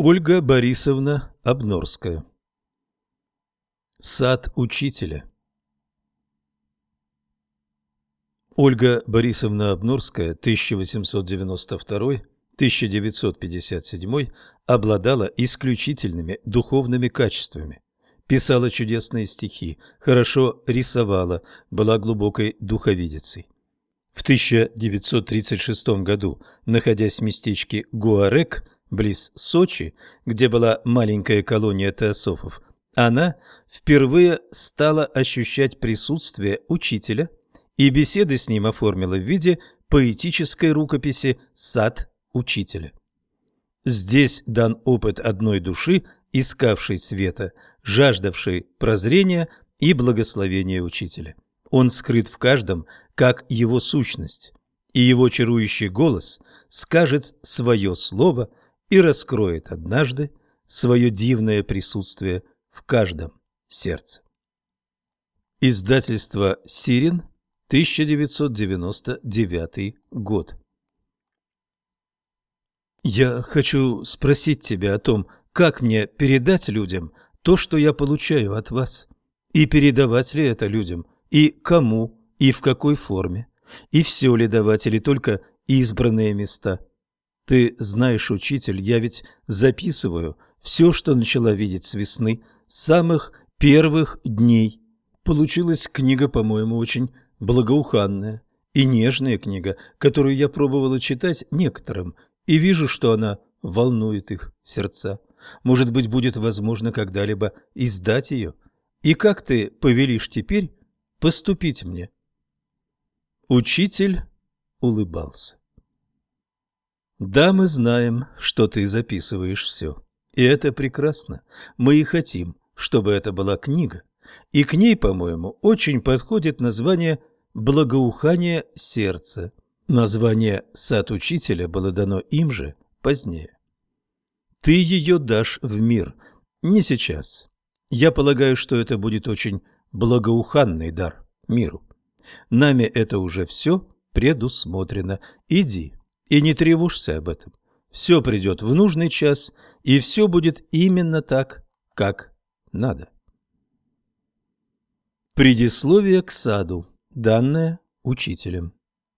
Ольга Борисовна Обнорская. Сад учителя. Ольга Борисовна Обнорская, 1892-1957, обладала исключительными духовными качествами. Писала чудесные стихи, хорошо рисовала, была глубокой духовидицей. В 1936 году, находясь в местечке Гуарек, близ Сочи, где была маленькая колония теософов, она впервые стала ощущать присутствие учителя и беседы с ним оформила в виде поэтической рукописи «Сад учителя». Здесь дан опыт одной души, искавшей света, жаждавшей прозрения и благословения учителя. Он скрыт в каждом, как его сущность, и его чарующий голос скажет свое слово и раскроет однажды свое дивное присутствие в каждом сердце. Издательство «Сирин», 1999 год. Я хочу спросить тебя о том, как мне передать людям то, что я получаю от вас, и передавать ли это людям, и кому, и в какой форме, и все ли давать, или только избранные места. Ты знаешь, учитель, я ведь записываю все, что начала видеть с весны, с самых первых дней. Получилась книга, по-моему, очень благоуханная и нежная книга, которую я пробовала читать некоторым, и вижу, что она волнует их сердца. Может быть, будет возможно когда-либо издать ее. И как ты повелишь теперь поступить мне? Учитель улыбался. Да, мы знаем, что ты записываешь все. И это прекрасно. Мы и хотим, чтобы это была книга. И к ней, по-моему, очень подходит название «Благоухание сердца». Название «Сад учителя» было дано им же позднее. Ты ее дашь в мир. Не сейчас. Я полагаю, что это будет очень благоуханный дар миру. Нами это уже все предусмотрено. Иди. И не тревожься об этом. Все придет в нужный час, и все будет именно так, как надо. Предисловие к саду, данное учителем.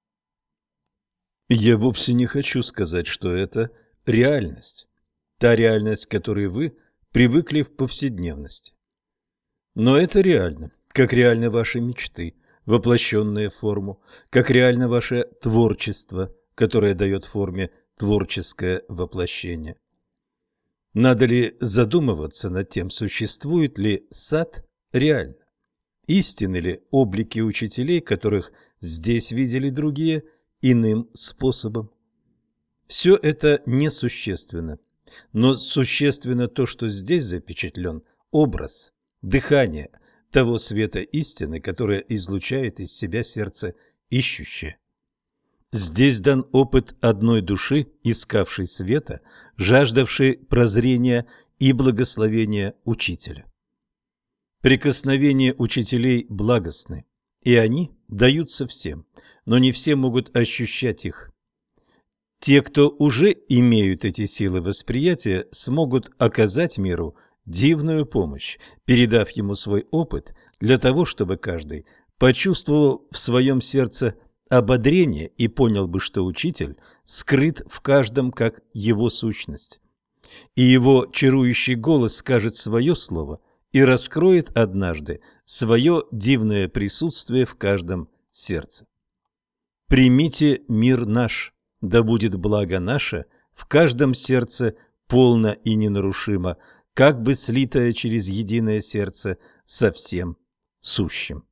Я вовсе не хочу сказать, что это реальность. Та реальность, к которой вы привыкли в повседневности. Но это реально, как реальны ваши мечты, воплощенные в форму, как реально ваше творчество, которое дает форме творческое воплощение. Надо ли задумываться над тем, существует ли сад реально? Истинны ли облики учителей, которых здесь видели другие, иным способом? Все это несущественно, но существенно то, что здесь запечатлен образ, дыхание того света истины, которое излучает из себя сердце ищущее. Здесь дан опыт одной души, искавшей света, жаждавшей прозрения и благословения учителя. Прикосновения учителей благостны, и они даются всем, но не все могут ощущать их. Те, кто уже имеют эти силы восприятия, смогут оказать миру дивную помощь, передав ему свой опыт для того, чтобы каждый почувствовал в своем сердце ободрение и понял бы, что учитель скрыт в каждом как его сущность. И его чарующий голос скажет свое слово и раскроет однажды свое дивное присутствие в каждом сердце. Примите мир наш, да будет благо наше в каждом сердце полно и ненарушимо, как бы слитое через единое сердце со всем сущим.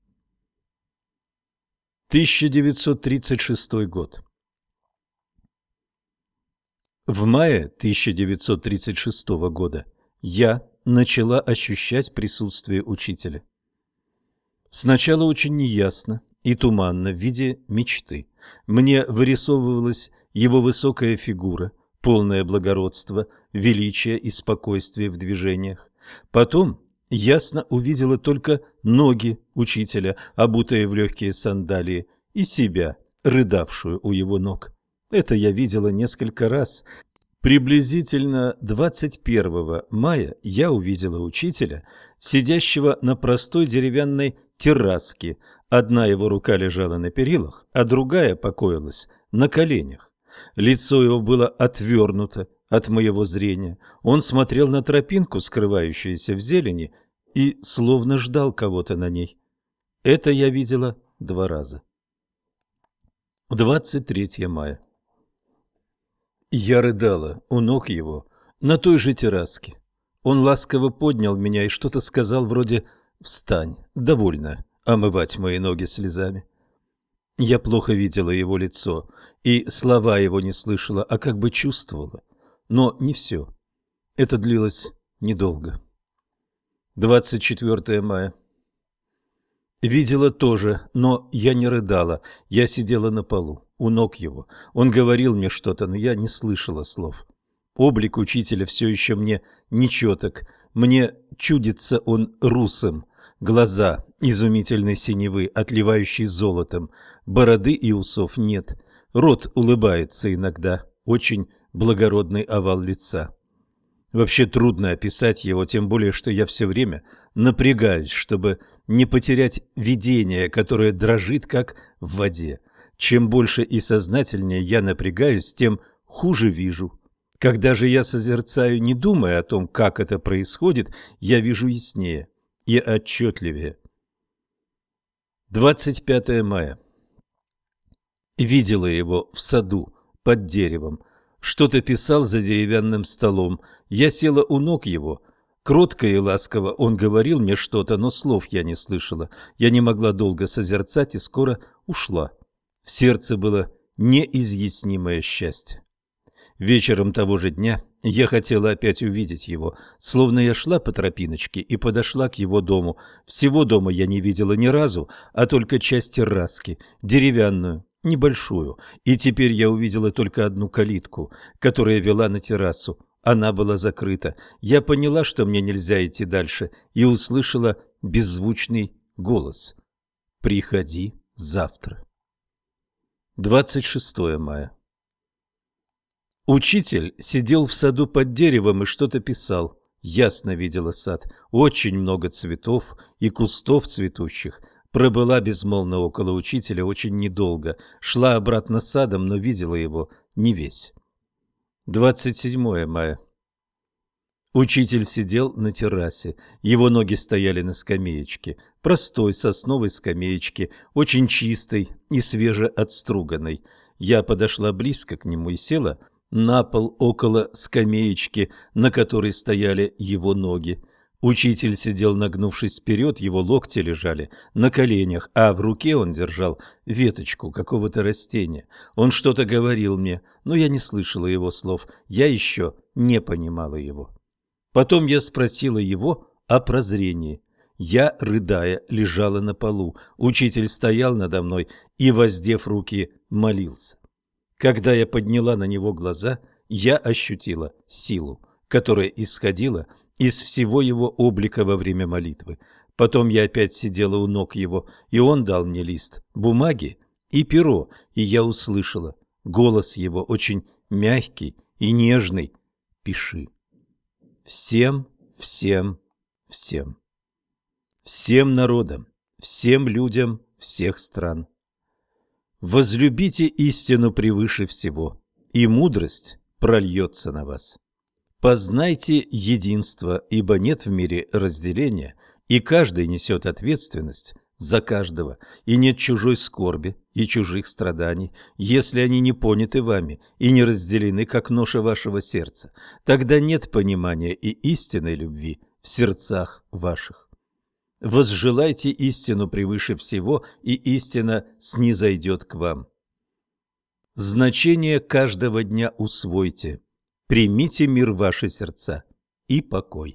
1936 год. В мае 1936 года я начала ощущать присутствие учителя. Сначала очень неясно и туманно в виде мечты. Мне вырисовывалась его высокая фигура, полное благородство, величие и спокойствие в движениях. Потом ясно увидела только ноги учителя, обутые в легкие сандалии, и себя, рыдавшую у его ног. Это я видела несколько раз. Приблизительно 21 мая я увидела учителя, сидящего на простой деревянной терраске. Одна его рука лежала на перилах, а другая покоилась на коленях. Лицо его было отвернуто от моего зрения. Он смотрел на тропинку, скрывающуюся в зелени, и словно ждал кого-то на ней. Это я видела 2 раза. 23 мая. Я рыдала у ног его на той же терраске. Он ласково поднял меня и что-то сказал вроде «Встань, довольно омывать мои ноги слезами». Я плохо видела его лицо, и слова его не слышала, а как бы чувствовала. Но не все. Это длилось недолго. 24 мая. Видела тоже, но я не рыдала. Я сидела на полу, у ног его. Он говорил мне что-то, но я не слышала слов. Облик учителя все еще мне нечеток. Мне чудится он русым. Глаза изумительной синевы, отливающие золотом. Бороды и усов нет. Рот улыбается иногда. Очень благородный овал лица. Вообще трудно описать его, тем более, что я все время напрягаюсь, чтобы не потерять видение, которое дрожит, как в воде. Чем больше и сознательнее я напрягаюсь, тем хуже вижу. Когда же я созерцаю, не думая о том, как это происходит, я вижу яснее и отчетливее. 25 мая. Видела его в саду, под деревом. Что-то писал за деревянным столом. Я села у ног его. Кротко и ласково он говорил мне что-то, но слов я не слышала. Я не могла долго созерцать и скоро ушла. В сердце было неизъяснимое счастье. Вечером того же дня я хотела опять увидеть его, словно я шла по тропиночке и подошла к его дому. Всего дома я не видела ни разу, а только часть терраски, деревянную, небольшую, и теперь я увидела только одну калитку, которая вела на террасу. Она была закрыта. Я поняла, что мне нельзя идти дальше, и услышала беззвучный голос: «Приходи завтра». 26 мая. Учитель сидел в саду под деревом и что-то писал. Ясно видела сад, очень много цветов и кустов цветущих. Пробыла безмолвно около учителя очень недолго, шла обратно садом, но видела его не весь. 27 мая. Учитель сидел на террасе, его ноги стояли на скамеечке, простой сосновой скамеечке, очень чистой и свежеотструганной. Я подошла близко к нему и села на пол около скамеечки, на которой стояли его ноги. Учитель сидел, нагнувшись вперед, его локти лежали на коленях, а в руке он держал веточку какого-то растения. Он что-то говорил мне, но я не слышала его слов, я еще не понимала его. Потом я спросила его о прозрении. Я, рыдая, лежала на полу. Учитель стоял надо мной и, воздев руки, молился. Когда я подняла на него глаза, я ощутила силу, которая исходила из всего его облика во время молитвы. Потом я опять сидела у ног его, и он дал мне лист бумаги и перо, и я услышала голос его, очень мягкий и нежный: «Пиши. Всем, всем, всем. Всем народам, всем людям всех стран. Возлюбите истину превыше всего, и мудрость прольется на вас. Познайте единство, ибо нет в мире разделения, и каждый несет ответственность за каждого, и нет чужой скорби и чужих страданий, если они не поняты вами и не разделены, как ноша вашего сердца. Тогда нет понимания и истинной любви в сердцах ваших. Возжелайте истину превыше всего, и истина снизойдет к вам. Значение каждого дня усвойте. Примите мир в ваши сердца и покой».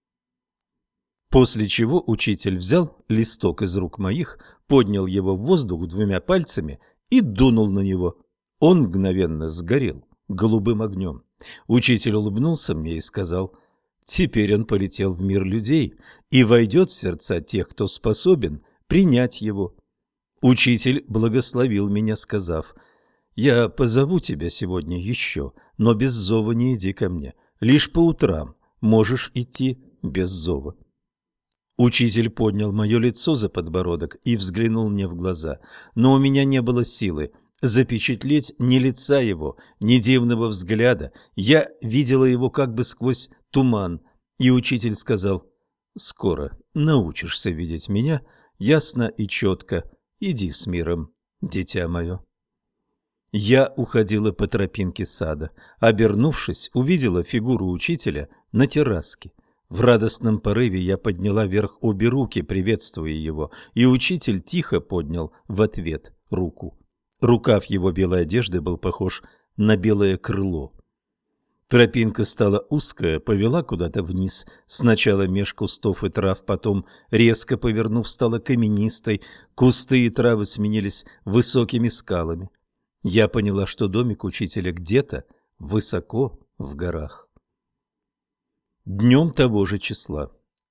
После чего учитель взял листок из рук моих, поднял его в воздух 2 пальцами и дунул на него. Он мгновенно сгорел голубым огнем. Учитель улыбнулся мне и сказал: «Теперь он полетел в мир людей и войдет в сердца тех, кто способен принять его». Учитель благословил меня, сказав: Я позову тебя сегодня еще, но без зова не иди ко мне. Лишь по утрам можешь идти без зова». Учитель поднял мое лицо за подбородок и взглянул мне в глаза, но у меня не было силы запечатлеть ни лица его, ни дивного взгляда. Я видела его как бы сквозь туман, и учитель сказал: «Скоро научишься видеть меня ясно и четко. Иди с миром, дитя мое». Я уходила по тропинке сада. Обернувшись, увидела фигуру учителя на терраске. В радостном порыве я подняла вверх обе руки, приветствуя его, и учитель тихо поднял в ответ руку. Рукав его белой одежды был похож на белое крыло. Тропинка стала узкая, повела куда-то вниз, сначала меж кустов и трав, потом, резко повернув, стала каменистой, кусты и травы сменились высокими скалами. Я поняла, что домик учителя где-то высоко в горах. Днем того же числа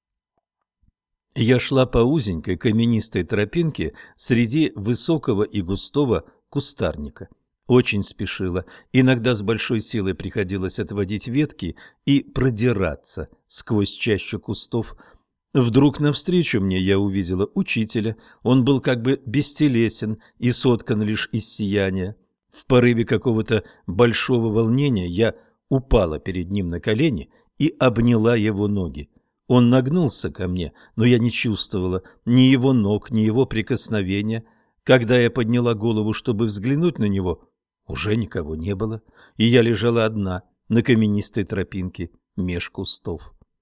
я шла по узенькой каменистой тропинке среди высокого и густого кустарника. Очень спешила, иногда с большой силой приходилось отводить ветки и продираться сквозь чащу кустов. Вдруг навстречу мне я увидела учителя, он был как бы бестелесен и соткан лишь из сияния. В порыве какого-то большого волнения я упала перед ним на колени и обняла его ноги. Он нагнулся ко мне, но я не чувствовала ни его ног, ни его прикосновения. Когда я подняла голову, чтобы взглянуть на него, уже никого не было, и я лежала одна на каменистой тропинке меж кустов.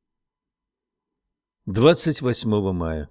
28 мая.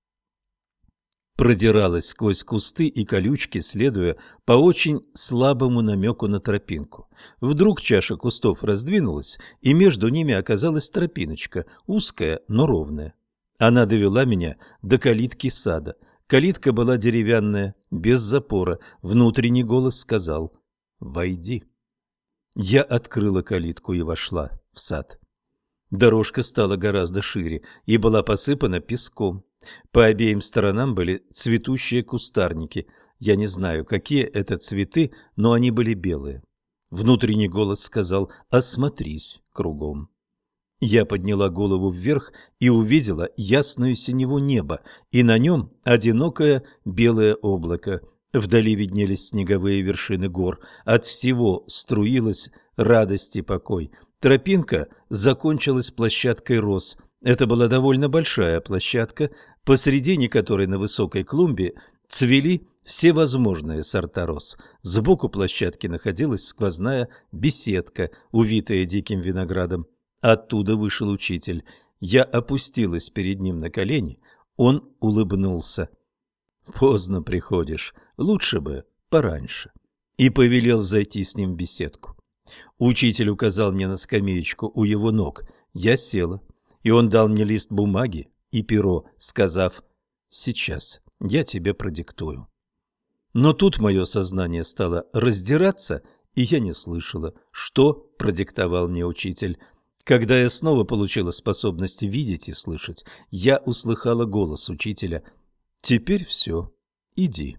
Продиралась сквозь кусты и колючки, следуя по очень слабому намеку на тропинку. Вдруг чаша кустов раздвинулась, и между ними оказалась тропиночка, узкая, но ровная. Она довела меня до калитки сада. Калитка была деревянная, без запора. Внутренний голос сказал: «Войди». Я открыла калитку и вошла в сад. Дорожка стала гораздо шире и была посыпана песком. По обеим сторонам были цветущие кустарники. Я не знаю, какие это цветы, но они были белые. Внутренний голос сказал: «Осмотрись кругом». Я подняла голову вверх и увидела ясную синеву неба, и на нем одинокое белое облако. Вдали виднелись снеговые вершины гор. От всего струилась радость и покой. Тропинка закончилась площадкой роз. Это была довольно большая площадка, посредине которой на высокой клумбе цвели всевозможные сорта роз. Сбоку площадки находилась сквозная беседка, увитая диким виноградом. Оттуда вышел учитель. Я опустилась перед ним на колени. Он улыбнулся. «Поздно приходишь, лучше бы пораньше», и повелел зайти с ним в беседку. Учитель указал мне на скамеечку у его ног. Я села, и он дал мне лист бумаги и перо, сказав: «Сейчас я тебе продиктую». Но тут мое сознание стало раздираться, и я не слышала, что продиктовал мне учитель. Когда я снова получила способность видеть и слышать, я услыхала голос учителя: «Теперь все, иди».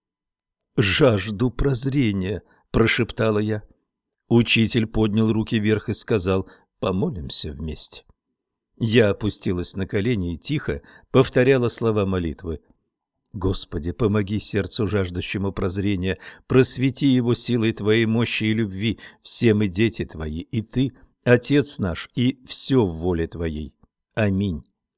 «Жажду прозрения», – прошептала я. Учитель поднял руки вверх и сказал: «Помолимся вместе». Я опустилась на колени и тихо повторяла слова молитвы. «Господи, помоги сердцу, жаждущему прозрения, просвети его силой Твоей мощи и любви, все мы дети Твои, и Ты, Отец наш, и все в воле Твоей. Аминь».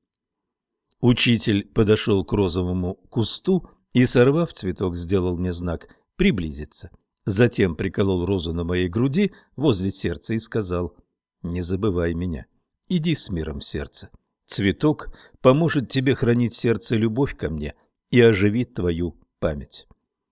Учитель подошел к розовому кусту и, сорвав цветок, сделал мне знак приблизиться. Затем приколол розу на моей груди возле сердца и сказал: «Не забывай меня, иди с миром, сердце. Цветок поможет тебе хранить в сердце любовь ко мне и оживит твою память».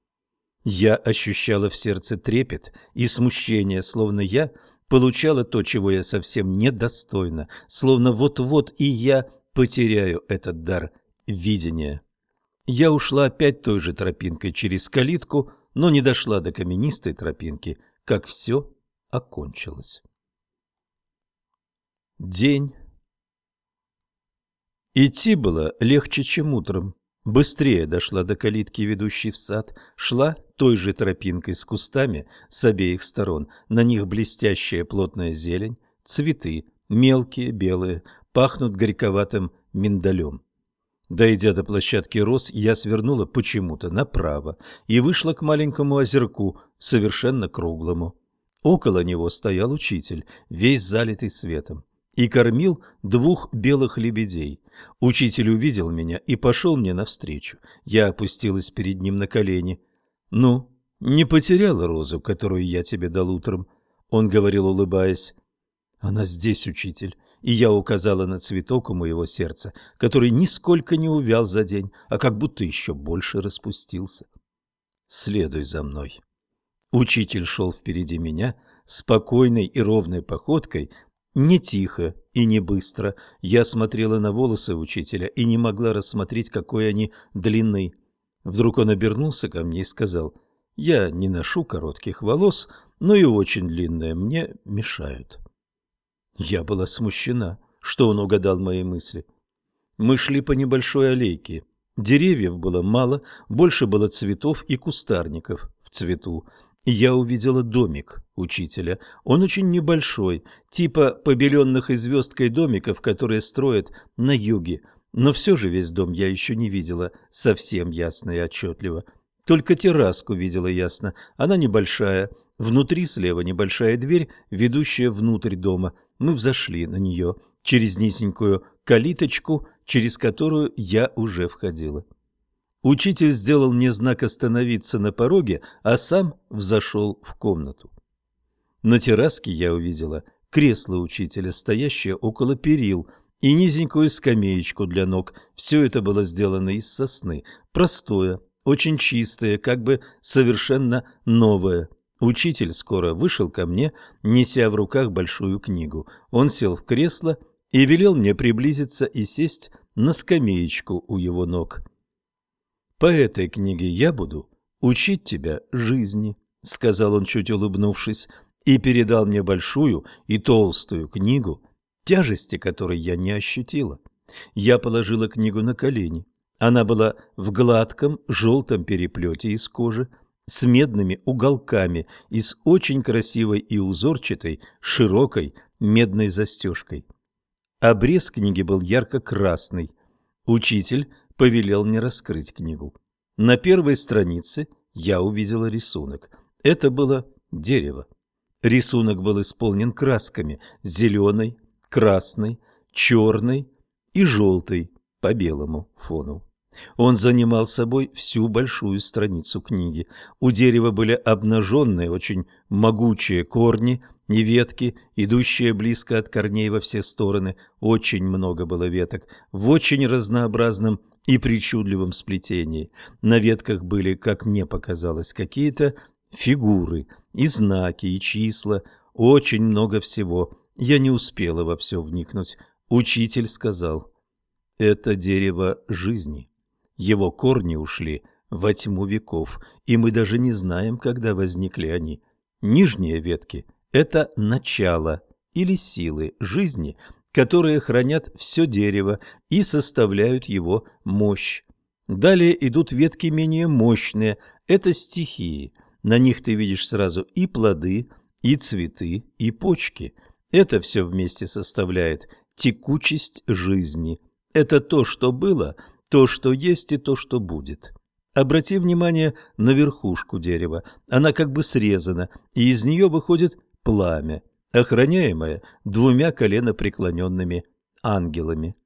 Я ощущала в сердце трепет и смущение, словно я получала то, чего я совсем недостойна, словно вот-вот и я потеряю этот дар видения. Я ушла опять той же тропинкой через калитку, но не дошла до каменистой тропинки, как все окончилось. День. Идти было легче, чем утром. Быстрее дошла до калитки, ведущей в сад, шла той же тропинкой с кустами с обеих сторон. На них блестящая плотная зелень, цветы, мелкие, белые, пахнут горьковатым миндалем. Дойдя до площадки роз, я свернула почему-то направо и вышла к маленькому озерку, совершенно круглому. Около него стоял учитель, весь залитый светом, и кормил двух белых лебедей. Учитель увидел меня и пошел мне навстречу. Я опустилась перед ним на колени. «Ну, не потеряла розу, которую я тебе дал утром?» Он говорил, улыбаясь. «Она здесь, учитель». И я указала на цветок у моего сердца, который нисколько не увял за день, а как будто еще больше распустился. «Следуй за мной». Учитель шел впереди меня, спокойной и ровной походкой, не тихо и не быстро. Я смотрела на волосы учителя и не могла рассмотреть, какой они длины. Вдруг он обернулся ко мне и сказал: «Я не ношу коротких волос, но и очень длинные мне мешают». Я была смущена, что он угадал мои мысли. Мы шли по небольшой аллейке. Деревьев было мало, больше было цветов и кустарников в цвету. И я увидела домик учителя. Он очень небольшой, типа побеленных и звездкой домиков, которые строят на юге. Но все же весь дом я еще не видела совсем ясно и отчетливо. Только терраску видела ясно. Она небольшая. Внутри слева небольшая дверь, ведущая внутрь дома. Мы взошли на нее через низенькую калиточку, через которую я уже входила. Учитель сделал мне знак остановиться на пороге, а сам взошел в комнату. На терраске я увидела кресло учителя, стоящее около перил, и низенькую скамеечку для ног. Все это было сделано из сосны, простое, очень чистое, как бы совершенно новое. Учитель скоро вышел ко мне, неся в руках большую книгу. Он сел в кресло и велел мне приблизиться и сесть на скамеечку у его ног. «По этой книге я буду учить тебя жизни», — сказал он, чуть улыбнувшись, и передал мне большую и толстую книгу, тяжести которой я не ощутила. Я положила книгу на колени. Она была в гладком желтом переплете из кожи, с медными уголками и с очень красивой и узорчатой широкой медной застежкой. Обрез книги был ярко-красный. Учитель повелел мне раскрыть книгу. На первой странице я увидела рисунок. Это было дерево. Рисунок был исполнен красками: зеленой, красной, черной и желтой по белому фону. Он занимал собой всю большую страницу книги. У дерева были обнаженные, очень могучие корни и ветки, идущие близко от корней во все стороны. Очень много было веток, в очень разнообразном и причудливом сплетении. На ветках были, как мне показалось, какие-то фигуры, и знаки, и числа, очень много всего. Я не успела во все вникнуть. Учитель сказал: «Это дерево жизни. Его корни ушли во тьму веков, и мы даже не знаем, когда возникли они. Нижние ветки – это начало или силы жизни, которые хранят все дерево и составляют его мощь. Далее идут ветки менее мощные – это стихии. На них ты видишь сразу и плоды, и цветы, и почки. Это все вместе составляет текучесть жизни. Это то, что было, то, что есть, и то, что будет. Обрати внимание на верхушку дерева. Она как бы срезана, и из нее выходит пламя, охраняемое двумя коленопреклоненными ангелами».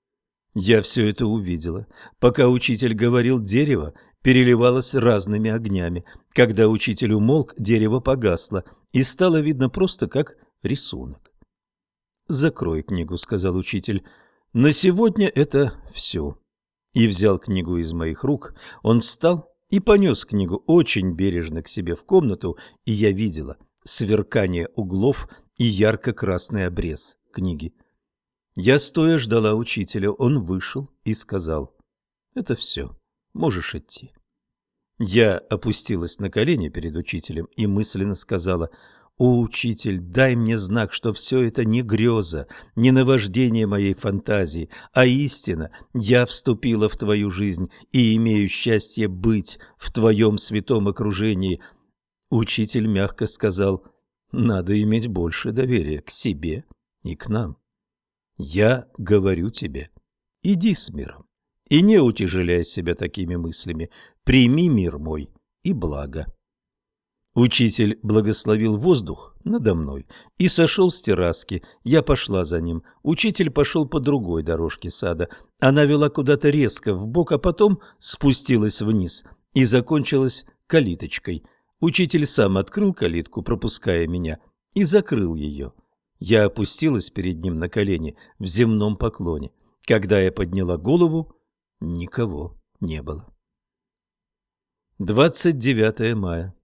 Я все это увидела. Пока учитель говорил, дерево переливалось разными огнями. Когда учитель умолк, дерево погасло, и стало видно просто как рисунок. «Закрой книгу», — сказал учитель. «На сегодня это все». И взял книгу из моих рук. Он встал и понес книгу очень бережно к себе в комнату, и я видела сверкание углов и ярко-красный обрез книги. Я стоя ждала учителя. Он вышел и сказал: «Это все, можешь идти». Я опустилась на колени перед учителем и мысленно сказала: О, учитель, дай мне знак, что все это не греза, не наваждение моей фантазии, а истина. Я вступила в твою жизнь и имею счастье быть в твоем святом окружении. Учитель мягко сказал: надо иметь больше доверия к себе и к нам. Я говорю тебе, иди с миром и не утяжеляй себя такими мыслями. Прими мир мой и благо. Учитель благословил воздух надо мной и сошел с терраски. Я пошла за ним. Учитель пошел по другой дорожке сада. Она вела куда-то резко вбок, а потом спустилась вниз и закончилась калиточкой. Учитель сам открыл калитку, пропуская меня, и закрыл ее. Я опустилась перед ним на колени в земном поклоне. Когда я подняла голову, никого не было. 29 мая.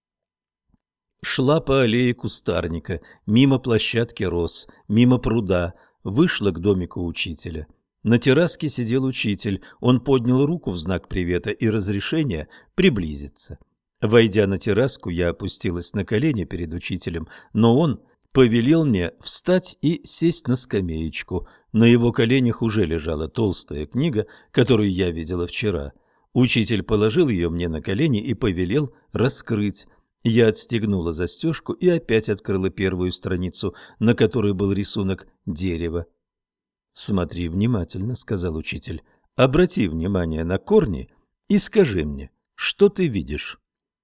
Шла по аллее кустарника, мимо площадки роз, мимо пруда, вышла к домику учителя. На терраске сидел учитель, он поднял руку в знак привета и разрешения приблизиться. Войдя на терраску, я опустилась на колени перед учителем, но он повелел мне встать и сесть на скамеечку. На его коленях уже лежала толстая книга, которую я видела вчера. Учитель положил ее мне на колени и повелел раскрыть. Я отстегнула застежку и опять открыла первую страницу, на которой был рисунок дерева. «Смотри внимательно», — сказал учитель. «Обрати внимание на корни и скажи мне, что ты видишь».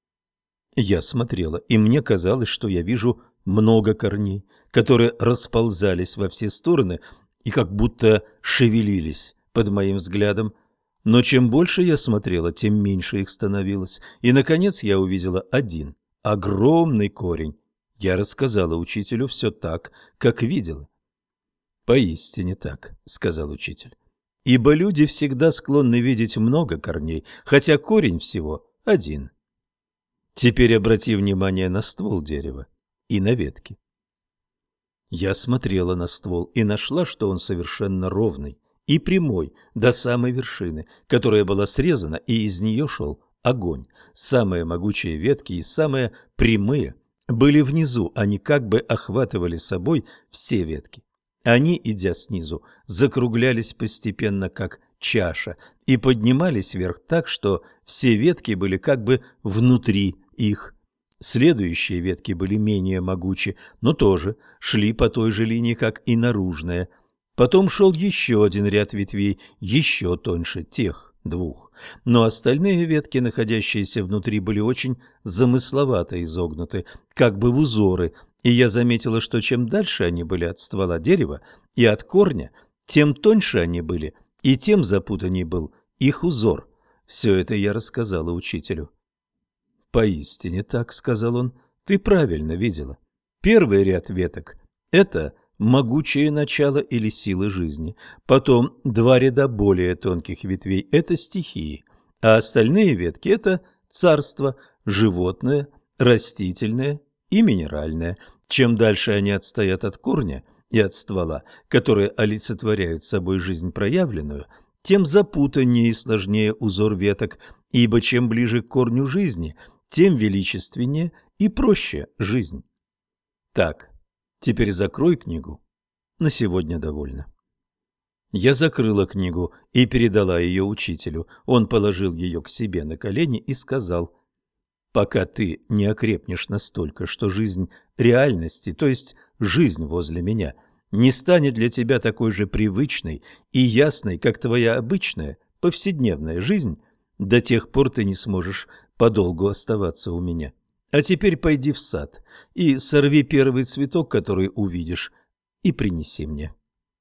Я смотрела, и мне казалось, что я вижу много корней, которые расползались во все стороны и как будто шевелились под моим взглядом. Но чем больше я смотрела, тем меньше их становилось, и, наконец, я увидела один огромный корень. Я рассказала учителю все так, как видела. «Поистине так», — сказал учитель, — «ибо люди всегда склонны видеть много корней, хотя корень всего один». Теперь обрати внимание на ствол дерева и на ветки. Я смотрела на ствол и нашла, что он совершенно ровный и прямой до самой вершины, которая была срезана, и из нее шел огонь. Самые могучие ветки и самые прямые были внизу, они как бы охватывали собой все ветки. Они, идя снизу, закруглялись постепенно, как чаша, и поднимались вверх так, что все ветки были как бы внутри их. Следующие ветки были менее могучи, но тоже шли по той же линии, как и наружная. Потом шел еще один ряд ветвей, еще тоньше тех двух. Но остальные ветки, находящиеся внутри, были очень замысловато изогнуты, как бы в узоры, и я заметила, что чем дальше они были от ствола дерева и от корня, тем тоньше они были, и тем запутанней был их узор. Все это я рассказала учителю. «Поистине так», — сказал он, — «ты правильно видела. Первый ряд веток — это могучее начало или силы жизни. Потом два ряда более тонких ветвей – это стихии, а остальные ветки – это царство, животное, растительное и минеральное. Чем дальше они отстоят от корня и от ствола, которые олицетворяют собой жизнь проявленную, тем запутаннее и сложнее узор веток, ибо чем ближе к корню жизни, тем величественнее и проще жизнь. Так. Теперь закрой книгу. На сегодня довольно. Я закрыла книгу и передала ее учителю. Он положил ее к себе на колени и сказал: «Пока ты не окрепнешь настолько, что жизнь реальности, то есть жизнь возле меня, не станет для тебя такой же привычной и ясной, как твоя обычная повседневная жизнь, до тех пор ты не сможешь подолгу оставаться у меня. А теперь пойди в сад и сорви первый цветок, который увидишь, и принеси мне».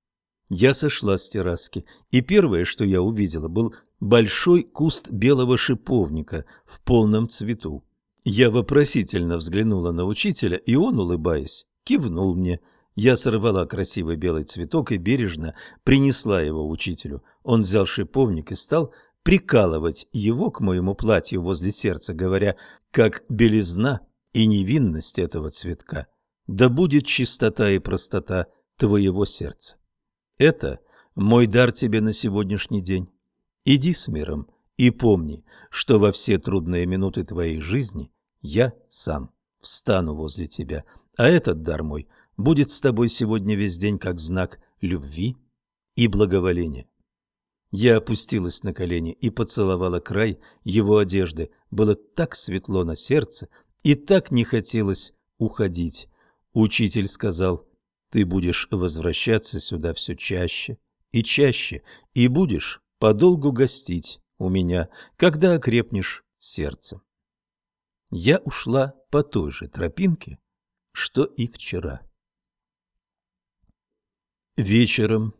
Я сошла с терраски, и первое, что я увидела, был большой куст белого шиповника в полном цвету. Я вопросительно взглянула на учителя, и он, улыбаясь, кивнул мне. Я сорвала красивый белый цветок и бережно принесла его учителю. Он взял шиповник и стал прикалывать его к моему платью возле сердца, говоря: «Как белизна и невинность этого цветка, да будет чистота и простота твоего сердца. Это мой дар тебе на сегодняшний день. Иди с миром и помни, что во все трудные минуты твоей жизни я сам встану возле тебя, а этот дар мой будет с тобой сегодня весь день как знак любви и благоволения». Я опустилась на колени и поцеловала край его одежды. Было так светло на сердце и так не хотелось уходить. Учитель сказал: «Ты будешь возвращаться сюда все чаще и чаще, и будешь подолгу гостить у меня, когда окрепнешь сердцем». Я ушла по той же тропинке, что и вчера. Вечером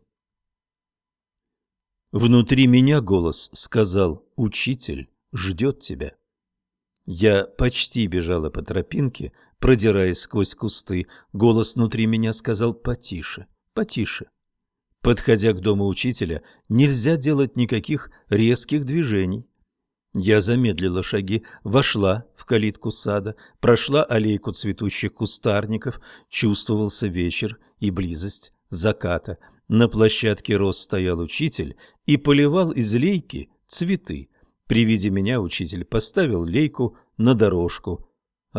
внутри меня голос сказал: «Учитель ждет тебя». Я почти бежала по тропинке, продираясь сквозь кусты. Голос внутри меня сказал: «Потише, потише». Подходя к дому учителя, нельзя делать никаких резких движений. Я замедлила шаги, вошла в калитку сада, прошла аллейку цветущих кустарников, чувствовался вечер и близость заката. На площадке роз стоял учитель и поливал из лейки цветы. При виде меня учитель поставил лейку на дорожку.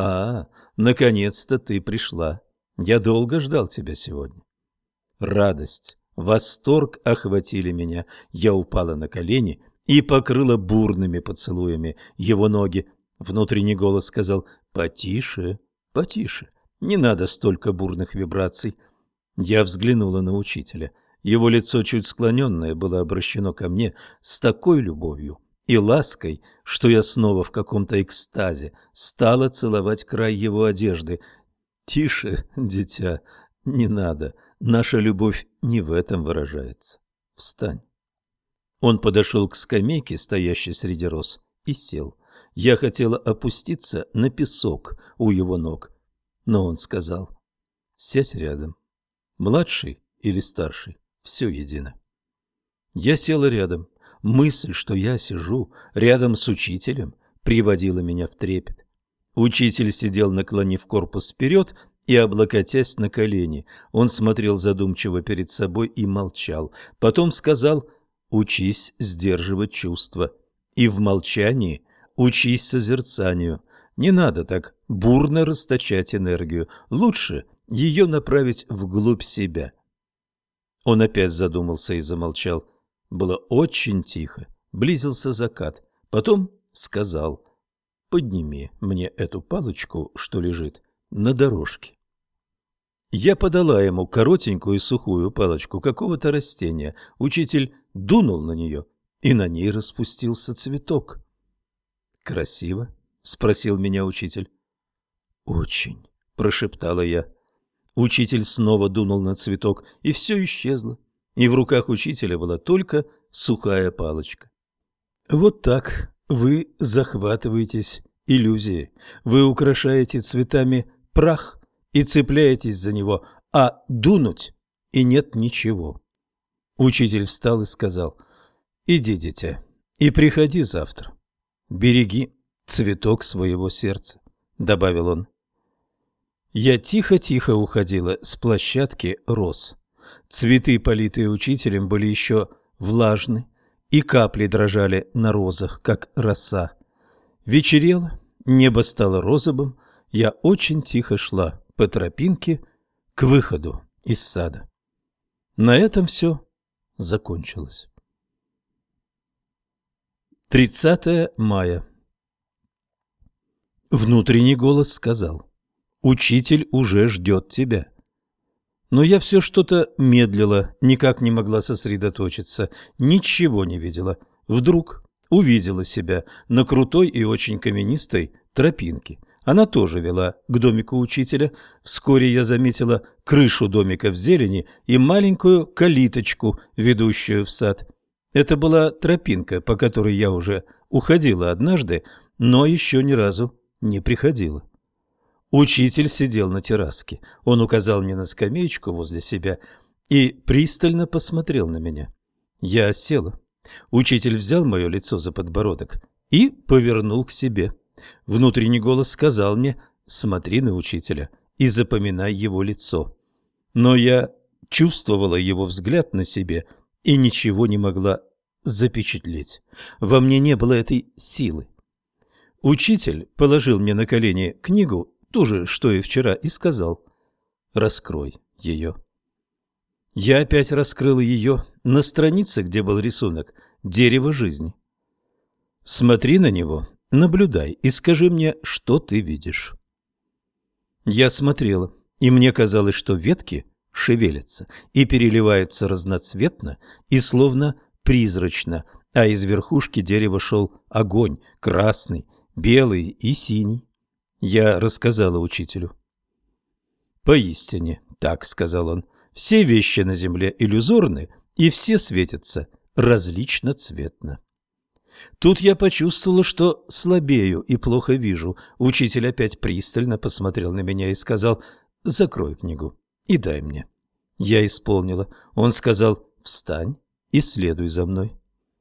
Наконец-то ты пришла. Я долго ждал тебя сегодня». Радость, восторг охватили меня. Я упала на колени и покрыла бурными поцелуями его ноги. Внутренний голос сказал: «Потише, потише, не надо столько бурных вибраций». Я взглянула на учителя. Его лицо, чуть склоненное, было обращено ко мне с такой любовью и лаской, что я снова в каком-то экстазе стала целовать край его одежды. «Тише, дитя, не надо, наша любовь не в этом выражается. Встань». Он подошел к скамейке, стоящей среди роз, и сел. Я хотела опуститься на песок у его ног, но он сказал: «Сядь рядом. Младший или старший, все едино». Я села рядом. Мысль, что я сижу рядом с учителем, приводила меня в трепет. Учитель сидел, наклонив корпус вперед и облокотясь на колени. Он смотрел задумчиво перед собой и молчал. Потом сказал: «Учись сдерживать чувства, и в молчании учись созерцанию. Не надо так бурно расточать энергию. Лучше ее направить вглубь себя». Он опять задумался и замолчал. Было очень тихо. Близился закат. Потом сказал: «Подними мне эту палочку, что лежит на дорожке». Я подала ему коротенькую и сухую палочку какого-то растения. Учитель дунул на нее, и на ней распустился цветок. «Красиво?» — спросил меня учитель. «Очень», — прошептала я. Учитель снова дунул на цветок, и все исчезло. И в руках учителя была только сухая палочка. Вот так вы захватываетесь иллюзией. Вы украшаете цветами прах и цепляетесь за него, а дунуть и нет ничего. Учитель встал и сказал: «Иди, дитя, и приходи завтра. Береги цветок своего сердца», — добавил он. Я тихо-тихо уходила с площадки роз. Цветы, политые учителем, были еще влажны, и капли дрожали на розах, как роса. Вечерело, небо стало розовым, я очень тихо шла по тропинке к выходу из сада. На этом все закончилось. 30 мая. Внутренний голос сказал: «Учитель уже ждет тебя». Но я все что-то медлила, никак не могла сосредоточиться, ничего не видела. Вдруг увидела себя на крутой и очень каменистой тропинке. Она тоже вела к домику учителя. Вскоре я заметила крышу домика в зелени и маленькую калиточку, ведущую в сад. Это была тропинка, по которой я уже уходила однажды, но еще ни разу не приходила. Учитель сидел на терраске. Он указал мне на скамеечку возле себя и пристально посмотрел на меня. Я села. Учитель взял мое лицо за подбородок и повернул к себе. Внутренний голос сказал мне: «Смотри на учителя и запоминай его лицо». Но я чувствовала его взгляд на себе и ничего не могла запечатлеть. Во мне не было этой силы. Учитель положил мне на колени книгу ту же, что и вчера, и сказал: «Раскрой ее». Я опять раскрыл ее на странице, где был рисунок «Дерево жизни». Смотри на него, наблюдай и скажи мне, что ты видишь. Я смотрела, и мне казалось, что ветки шевелятся и переливаются разноцветно и словно призрачно, а из верхушки дерева шел огонь, красный, белый и синий. Я рассказала учителю. «Поистине, так, — сказал он, — все вещи на земле иллюзорны, и все светятся различноцветно». Тут я почувствовала, что слабею и плохо вижу. Учитель опять пристально посмотрел на меня и сказал: «Закрой книгу и дай мне». Я исполнила. Он сказал: «Встань и следуй за мной».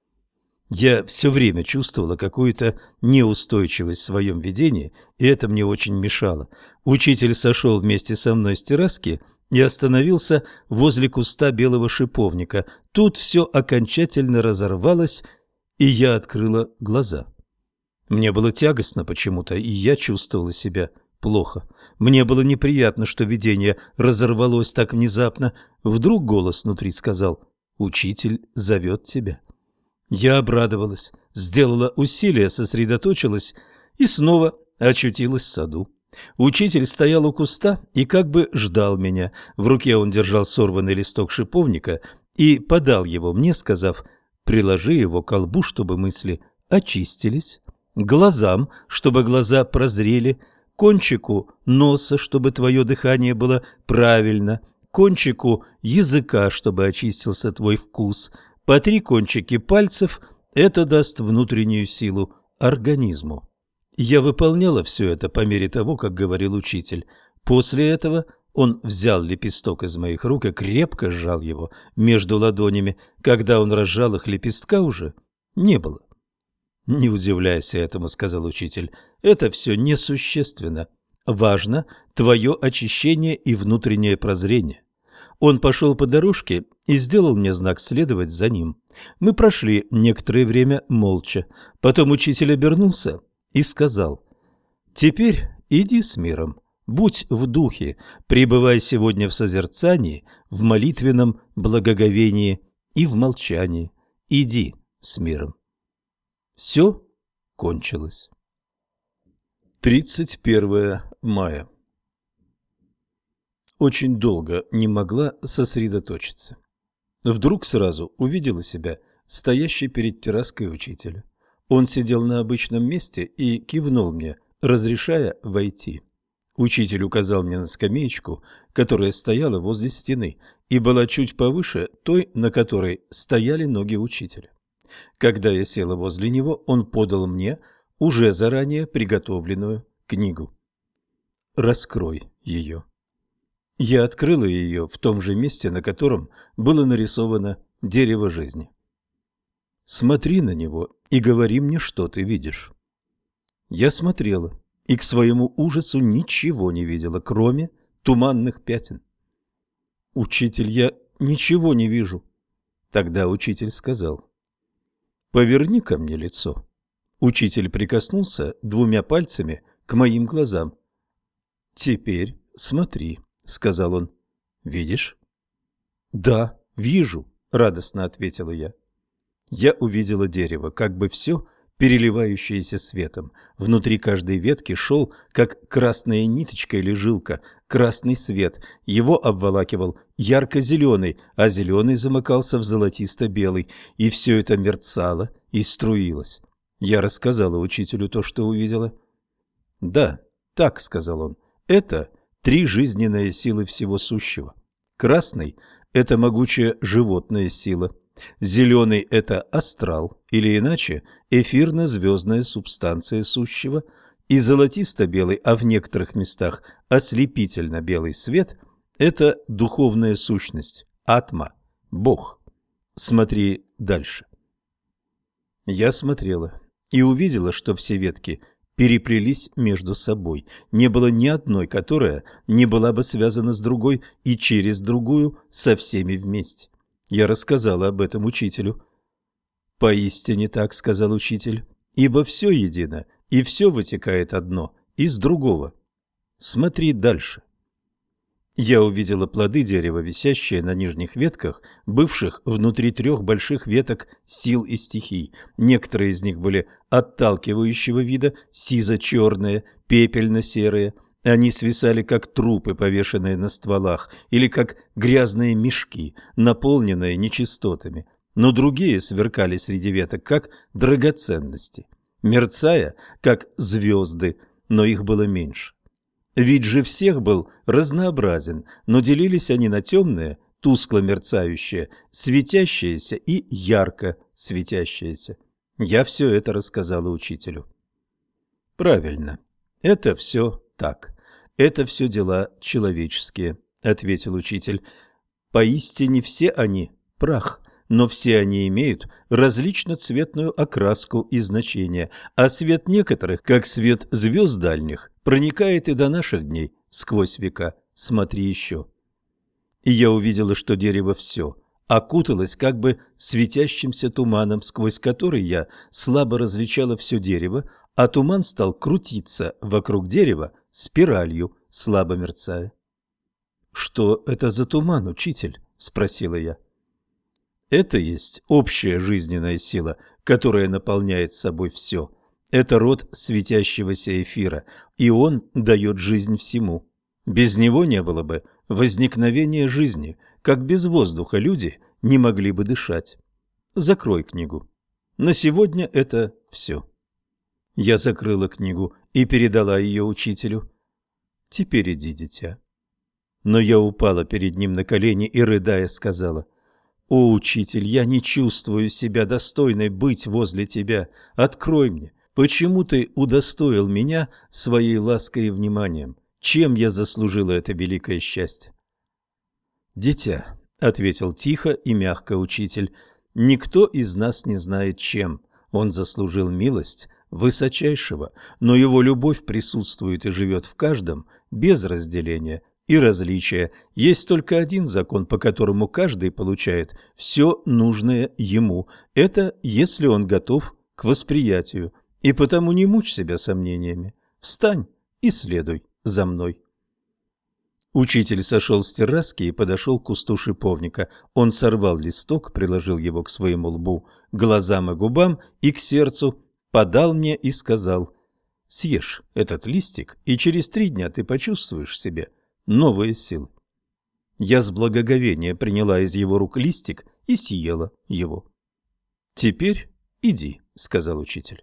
Я все время чувствовала какую-то неустойчивость в своем видении, и это мне очень мешало. Учитель сошел вместе со мной с терраски и остановился возле куста белого шиповника. Тут все окончательно разорвалось, и я открыла глаза. Мне было тягостно почему-то, и я чувствовала себя плохо. Мне было неприятно, что видение разорвалось так внезапно. Вдруг голос внутри сказал: «Учитель зовет тебя». Я обрадовалась, сделала усилие, сосредоточилась и снова очутилась в саду. Учитель стоял у куста и как бы ждал меня. В руке он держал сорванный листок шиповника и подал его мне, сказав: «Приложи его к колбу, чтобы мысли очистились, глазам, чтобы глаза прозрели, кончику носа, чтобы твое дыхание было правильно, кончику языка, чтобы очистился твой вкус. Потри кончики пальцев, это даст внутреннюю силу организму». Я выполняла все это по мере того, как говорил учитель. После этого он взял лепесток из моих рук и крепко сжал его между ладонями. Когда он разжал их, лепестка уже не было. «Не удивляйся этому, — сказал учитель, — это все несущественно. Важно твое очищение и внутреннее прозрение». Он пошел по дорожке и сделал мне знак следовать за ним. Мы прошли некоторое время молча. Потом учитель обернулся и сказал: «Теперь иди с миром, будь в духе, пребывай сегодня в созерцании, в молитвенном благоговении и в молчании. Иди с миром». Все кончилось. 31 мая. Очень долго не могла сосредоточиться. Вдруг сразу увидела себя стоящей перед терраской учителя. Он сидел на обычном месте и кивнул мне, разрешая войти. Учитель указал мне на скамеечку, которая стояла возле стены и была чуть повыше той, на которой стояли ноги учителя. Когда я села возле него, он подал мне уже заранее приготовленную книгу. «Раскрой ее». Я открыла ее в том же месте, на котором было нарисовано дерево жизни. «Смотри на него и говори мне, что ты видишь». Я смотрела и к своему ужасу ничего не видела, кроме туманных пятен. «Учитель, я ничего не вижу». Тогда учитель сказал: «Поверни ко мне лицо». Учитель прикоснулся двумя пальцами к моим глазам. «Теперь смотри», — сказал он. «Видишь?» «Да, вижу», — радостно ответила я. Я увидела дерево, как бы все переливающееся светом. Внутри каждой ветки шел, как красная ниточка или жилка, красный свет. Его обволакивал ярко-зеленый, а зеленый замыкался в золотисто-белый. И все это мерцало и струилось. Я рассказала учителю то, что увидела. «Да, так», — сказал он, — «это 3 жизненные силы всего сущего. Красный — это могучая животная сила. Зеленый – это астрал, или иначе эфирно-звездная субстанция сущего, и золотисто-белый, а в некоторых местах ослепительно-белый свет – это духовная сущность, атма, Бог. Смотри дальше». Я смотрела и увидела, что все ветки переплелись между собой. Не было ни одной, которая не была бы связана с другой и через другую со всеми вместе. Я рассказала об этом учителю. «Поистине так, — сказал учитель, — ибо все едино, и все вытекает одно из другого». Смотри дальше. Я увидела плоды дерева, висящие на нижних ветках, бывших внутри 3 больших веток сил и стихий. Некоторые из них были отталкивающего вида, сизо-черные, пепельно-серые. Они свисали, как трупы, повешенные на стволах, или как грязные мешки, наполненные нечистотами. Но другие сверкали среди веток, как драгоценности, мерцая, как звезды, но их было меньше. Вид же всех был разнообразен, но делились они на темные, тускло мерцающие, светящиеся и ярко светящиеся. Я все это рассказала учителю. «Правильно, это все так. Это все дела человеческие», — ответил учитель. «Поистине все они — прах, но все они имеют различноцветную окраску и значение, а свет некоторых, как свет звезд дальних, проникает и до наших дней, сквозь века. Смотри еще». И я увидела, что дерево все окуталось как бы светящимся туманом, сквозь который я слабо различала все дерево, а туман стал крутиться вокруг дерева спиралью, слабо мерцая. «Что это за туман, учитель?» – спросила я. Это есть общая жизненная сила, которая наполняет собой все. Это род светящегося эфира, и он дает жизнь всему. Без него не было бы возникновения жизни, как без воздуха люди не могли бы дышать. Закрой книгу. На сегодня это все. Я закрыла книгу и передала ее учителю. Теперь иди, дитя. Но я упала перед ним на колени и, рыдая, сказала: «О, учитель, я не чувствую себя достойной быть возле тебя. Открой мне, почему ты удостоил меня своей лаской и вниманием? Чем я заслужила это великое счастье?» «Дитя», — ответил тихо и мягко учитель, — «никто из нас не знает, чем. Он заслужил милость высочайшего, но его любовь присутствует и живет в каждом без разделения и различия. Есть только один закон, по которому каждый получает все нужное ему. Это если он готов к восприятию. И потому не мучь себя сомнениями. Встань и следуй за мной». Учитель сошел с терраски и подошел к кусту шиповника. Он сорвал листок, приложил его к своему лбу, глазам и губам и к сердцу, подал мне и сказал: «Съешь этот листик, и через 3 дня ты почувствуешь в себе новые силы». Я с благоговением приняла из его рук листик и съела его. «Теперь иди», — сказал учитель.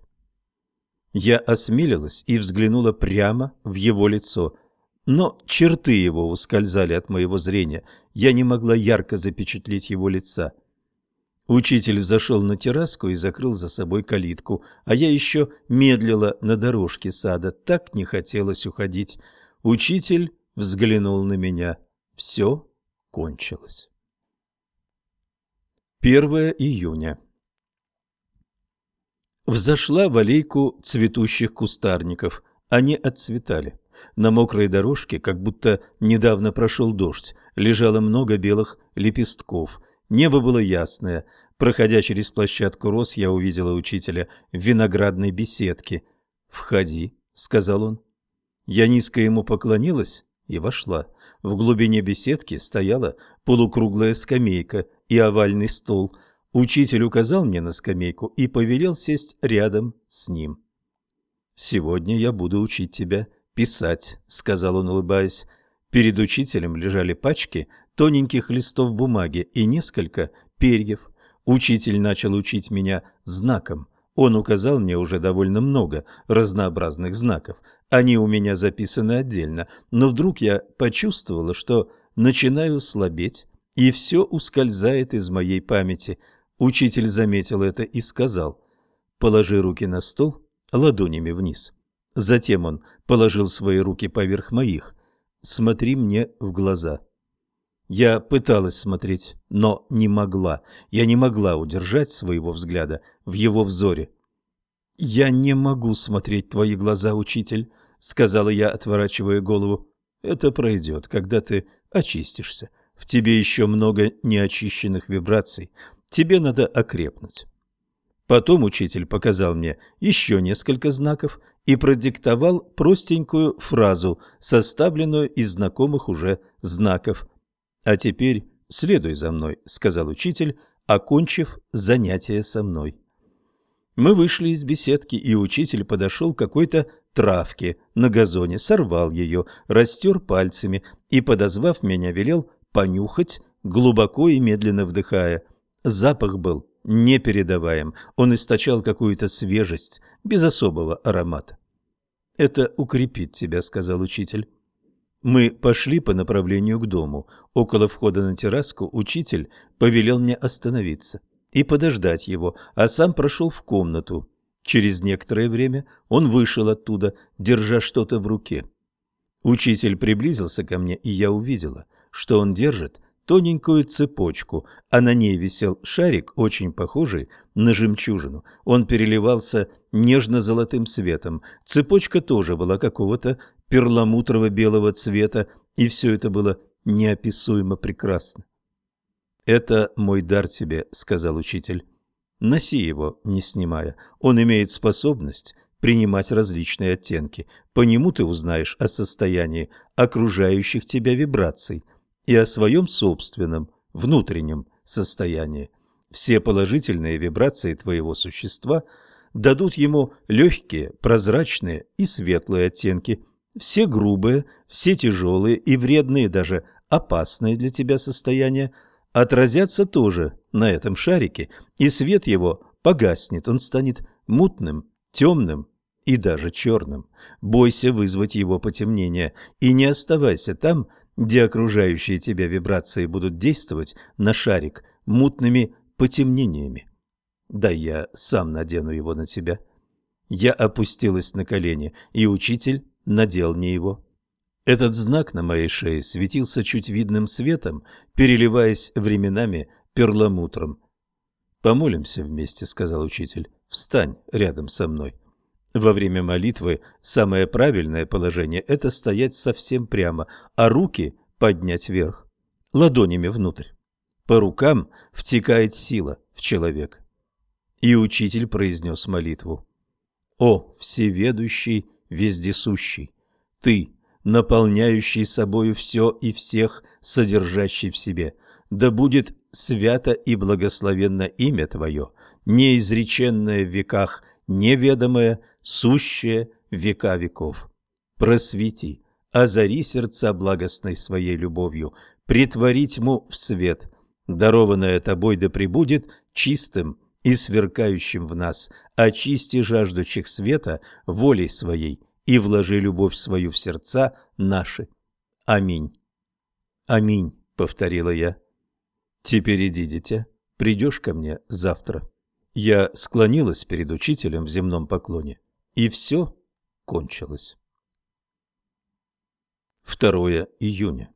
Я осмелилась и взглянула прямо в его лицо, но черты его ускользали от моего зрения, я не могла ярко запечатлеть его лица. Учитель зашел на терраску и закрыл за собой калитку, а я еще медлила на дорожке сада, так не хотелось уходить. Учитель взглянул на меня. Все кончилось. 1 июня. Взошла в аллейку цветущих кустарников. Они отцветали. На мокрой дорожке, как будто недавно прошел дождь, лежало много белых лепестков. Небо было ясное. Проходя через площадку роз, я увидела учителя в виноградной беседке. «Входи», — сказал он. Я низко ему поклонилась и вошла. В глубине беседки стояла полукруглая скамейка и овальный стол. Учитель указал мне на скамейку и повелел сесть рядом с ним. «Сегодня я буду учить тебя писать», — сказал он, улыбаясь. Перед учителем лежали пачки тоненьких листов бумаги и несколько перьев. Учитель начал учить меня знакам. Он указал мне уже довольно много разнообразных знаков. Они у меня записаны отдельно, но вдруг я почувствовала, что начинаю слабеть, и все ускользает из моей памяти. Учитель заметил это и сказал: «Положи руки на стол ладонями вниз». Затем он положил свои руки поверх моих. «Смотри мне в глаза». Я пыталась смотреть, но не могла. Я не могла удержать своего взгляда в его взоре. «Я не могу смотреть твои глаза, учитель», — сказала я, отворачивая голову. «Это пройдет, когда ты очистишься. В тебе еще много неочищенных вибраций. Тебе надо окрепнуть». Потом учитель показал мне еще несколько знаков и продиктовал простенькую фразу, составленную из знакомых уже знаков. «А теперь следуй за мной», — сказал учитель, окончив занятие со мной. Мы вышли из беседки, и учитель подошел к какой-то травке на газоне, сорвал ее, растер пальцами и, подозвав меня, велел понюхать, глубоко и медленно вдыхая. Запах был непередаваем, он источал какую-то свежесть, без особого аромата. «Это укрепит тебя», — сказал учитель. Мы пошли по направлению к дому. Около входа на терраску учитель повелел мне остановиться и подождать его, а сам прошел в комнату. Через некоторое время он вышел оттуда, держа что-то в руке. Учитель приблизился ко мне, и я увидела, что он держит тоненькую цепочку, а на ней висел шарик, очень похожий на жемчужину. Он переливался нежно-золотым светом. Цепочка тоже была какого-то перламутрово-белого цвета, и все это было неописуемо прекрасно. «Это мой дар тебе», — сказал учитель. «Носи его, не снимая. Он имеет способность принимать различные оттенки. По нему ты узнаешь о состоянии окружающих тебя вибраций и о своем собственном внутреннем состоянии. Все положительные вибрации твоего существа дадут ему легкие, прозрачные и светлые оттенки. Все грубые, все тяжелые и вредные, даже опасные для тебя состояния отразятся тоже на этом шарике, и свет его погаснет, он станет мутным, темным и даже черным. Бойся вызвать его потемнение и не оставайся там, где окружающие тебя вибрации будут действовать на шарик мутными потемнениями. Да я сам надену его на тебя». Я опустилась на колени, и учитель надел мне его. Этот знак на моей шее светился чуть видным светом, переливаясь временами перламутром. «Помолимся вместе», — сказал учитель. «Встань рядом со мной». Во время молитвы самое правильное положение – это стоять совсем прямо, а руки поднять вверх, ладонями внутрь. По рукам втекает сила в человека. И учитель произнес молитву. «О, всеведущий, вездесущий, ты, наполняющий собою все и всех, содержащий в себе, да будет свято и благословенно имя Твое, неизреченное в веках, неведомое, сущее века веков. Просвети, озари сердца благостной своей любовью, претвори тьму в свет, дарованное Тобой да пребудет чистым и сверкающим в нас, очисти жаждущих света волей своей и вложи любовь свою в сердца наши. Аминь». «Аминь», — повторила я. «Теперь иди, дитя, придешь ко мне завтра». Я склонилась перед учителем в земном поклоне, и все кончилось. 2 июня.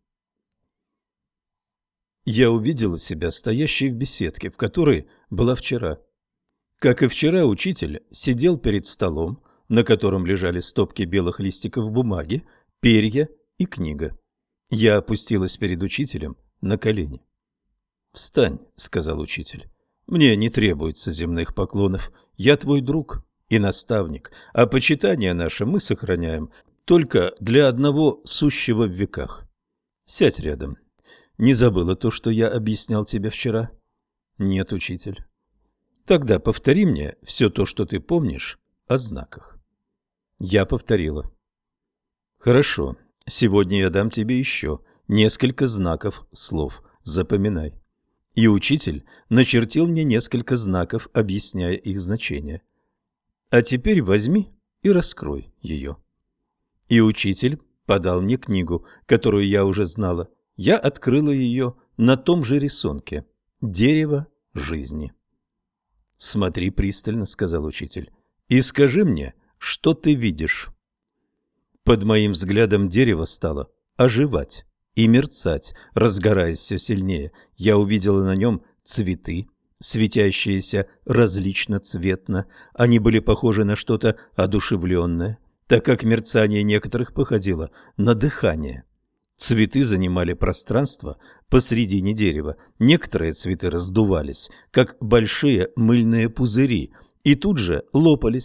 Я увидела себя стоящей в беседке, в которой была вчера. Как и вчера, учитель сидел перед столом, на котором лежали стопки белых листиков бумаги, перья и книга. Я опустилась перед учителем на колени. «Встань», — сказал учитель. «Мне не требуется земных поклонов. Я твой друг и наставник, а почитание наше мы сохраняем только для одного сущего в веках. Сядь рядом. Не забыла то, что я объяснял тебе вчера?» «Нет, учитель». «Тогда повтори мне все то, что ты помнишь о знаках». Я повторила. «Хорошо. Сегодня я дам тебе еще несколько знаков слов. Запоминай». И учитель начертил мне несколько знаков, объясняя их значение. «А теперь возьми и раскрой ее». И учитель подал мне книгу, которую я уже знала. Я открыла ее на том же рисунке. «Дерево жизни». «Смотри пристально», — сказал учитель, — «и скажи мне, что ты видишь». Под моим взглядом дерево стало оживать и мерцать, разгораясь все сильнее. Я увидела на нем цветы, светящиеся различноцветно. Они были похожи на что-то одушевленное, так как мерцание некоторых походило на дыхание. Цветы занимали пространство посредине дерева. Некоторые цветы раздувались, как большие мыльные пузыри, и тут же лопались.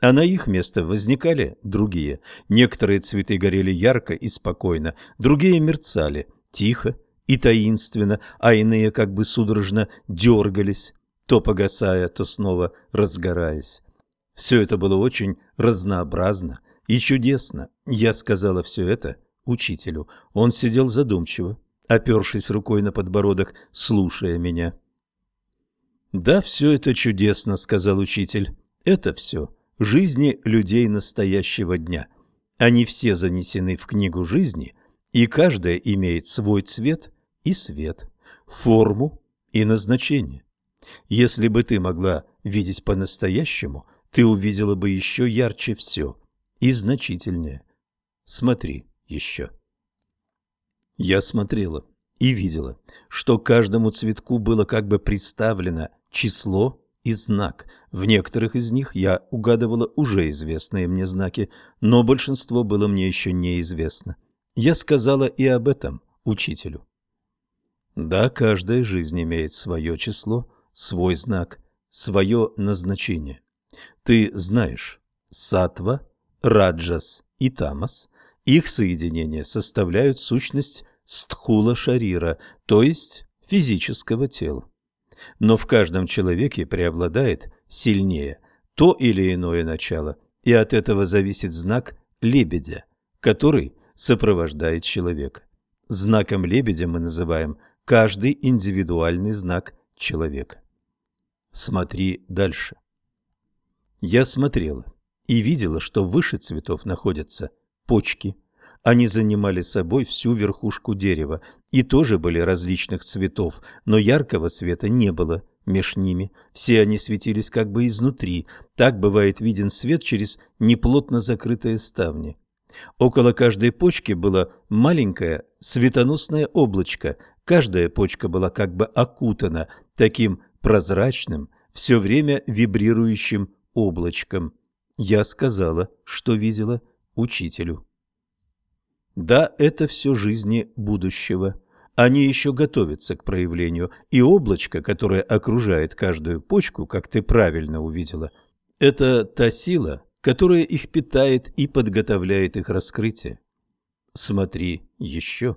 а на их место возникали другие. Некоторые цветы горели ярко и спокойно, другие мерцали тихо и таинственно, а иные как бы судорожно дергались, то погасая, то снова разгораясь. Все это было очень разнообразно и чудесно. Я сказала все это учителю. Он сидел задумчиво, опершись рукой на подбородок, слушая меня. «Да, все это чудесно», — сказал учитель. «Это все жизни людей настоящего дня. Они все занесены в книгу жизни, и каждая имеет свой цвет и свет, форму и назначение. Если бы ты могла видеть по-настоящему, ты увидела бы еще ярче все и значительнее. Смотри еще». Я смотрела и видела, что каждому цветку было как бы представлено число и знак. В некоторых из них я угадывала уже известные мне знаки, но большинство было мне еще неизвестно. Я сказала и об этом учителю. Да, каждая жизнь имеет свое число, свой знак, свое назначение. Ты знаешь, саттва, раджас и тамас, их соединения составляют сущность стхула-шарира, то есть физического тела. Но в каждом человеке преобладает сильнее то или иное начало, и от этого зависит знак лебедя, который сопровождает человека. Знаком лебедя мы называем каждый индивидуальный знак человека. Смотри дальше. Я смотрела и видела, что выше цветов находятся почки. Они занимали собой всю верхушку дерева и тоже были различных цветов, но яркого света не было меж ними. Все они светились как бы изнутри. Так бывает виден свет через неплотно закрытые ставни. Около каждой почки было маленькое светоносное облачко. Каждая почка была как бы окутана таким прозрачным, все время вибрирующим облачком. Я сказала, что видела учителю. Да, это все жизни будущего. Они еще готовятся к проявлению, и облачко, которое окружает каждую почку, как ты правильно увидела, это та сила, которая их питает и подготовляет их раскрытие. Смотри еще.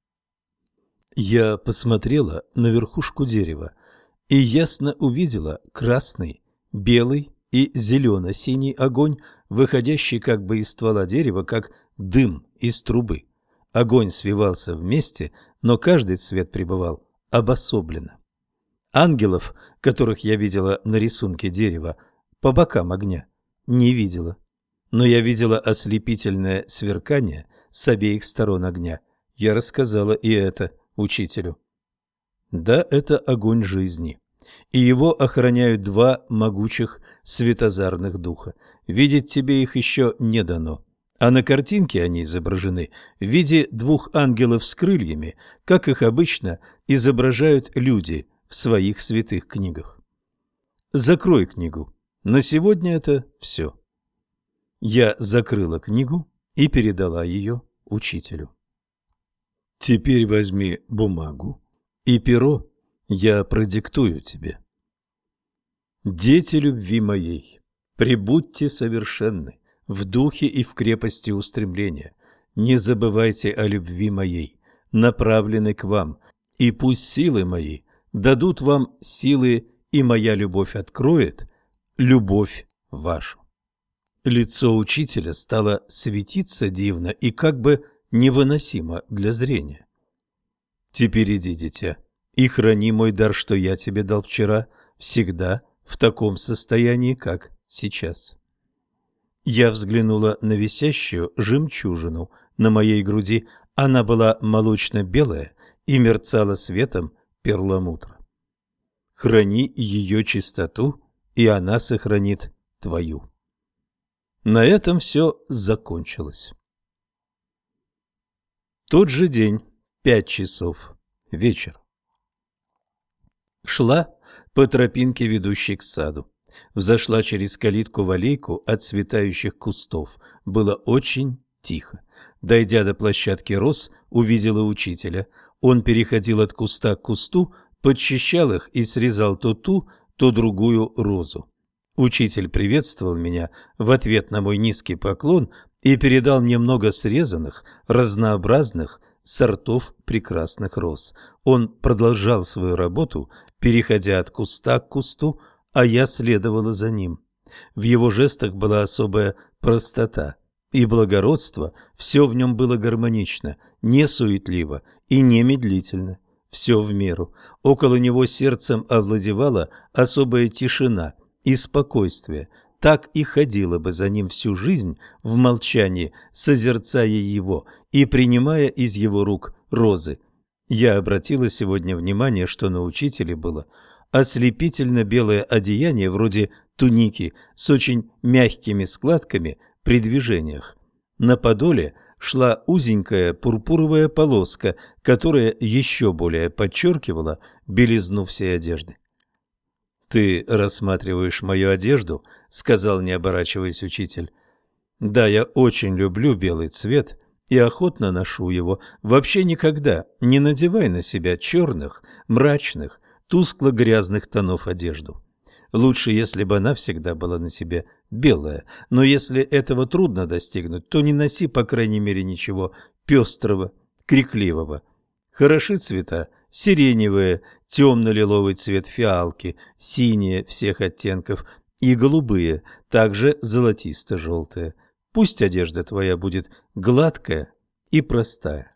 Я посмотрела на верхушку дерева и ясно увидела красный, белый и зелено-синий огонь, выходящий как бы из ствола дерева, как дым из трубы. Огонь свивался вместе, но каждый цвет пребывал обособленно. Ангелов, которых я видела на рисунке дерева по бокам огня, не видела. Но я видела ослепительное сверкание с обеих сторон огня. Я рассказала и это учителю. Да, это огонь жизни, и его охраняют два могучих светозарных духа. Видеть тебе их еще не дано. А на картинке они изображены в виде двух ангелов с крыльями, как их обычно изображают люди в своих святых книгах. Закрой книгу. На сегодня это все. Я закрыла книгу и передала ее учителю. Теперь возьми бумагу и перо, я продиктую тебе. Дети любви моей, пребудьте совершенны в духе и в крепости устремления. Не забывайте о любви моей, направленной к вам, и пусть силы мои дадут вам силы, и моя любовь откроет любовь вашу. Лицо учителя стало светиться дивно и как бы невыносимо для зрения. Теперь иди, дитя, и храни мой дар, что я тебе дал вчера, всегда в таком состоянии, как сейчас. Я взглянула на висящую жемчужину на моей груди. Она была молочно-белая и мерцала светом перламутра. Храни ее чистоту, и она сохранит твою. На этом все закончилось. Тот же день, 5 часов, вечер. Шла по тропинке, ведущей к саду. Взошла через калитку в аллейку от цветающих кустов. Было очень тихо. Дойдя до площадки роз, увидела учителя. Он переходил от куста к кусту, подчищал их и срезал то ту, то другую розу. Учитель приветствовал меня в ответ на мой низкий поклон и передал мне много срезанных, разнообразных сортов прекрасных роз. Он продолжал свою работу, переходя от куста к кусту, а я следовала за ним. В его жестах была особая простота и благородство, все в нем было гармонично, не суетливо и не медлительно, все в меру. Около него сердцем овладевала особая тишина и спокойствие, так и ходила бы за ним всю жизнь в молчании, созерцая его и принимая из его рук розы. Я обратила сегодня внимание, что на учителе было ослепительно белое одеяние вроде туники с очень мягкими складками при движениях. На подоле шла узенькая пурпуровая полоска, которая еще более подчеркивала белизну всей одежды. «Ты рассматриваешь мою одежду?» — сказал, не оборачиваясь, учитель. «Да, я очень люблю белый цвет и охотно ношу его. Вообще никогда не надевай на себя черных, мрачных, тускло-грязных тонов одежду. Лучше, если бы она всегда была на себе белая, но если этого трудно достигнуть, то не носи, по крайней мере, ничего пестрого, крикливого. Хороши цвета сиреневые, темно-лиловый цвет фиалки, синие всех оттенков и голубые, также золотисто-желтые. Пусть одежда твоя будет гладкая и простая».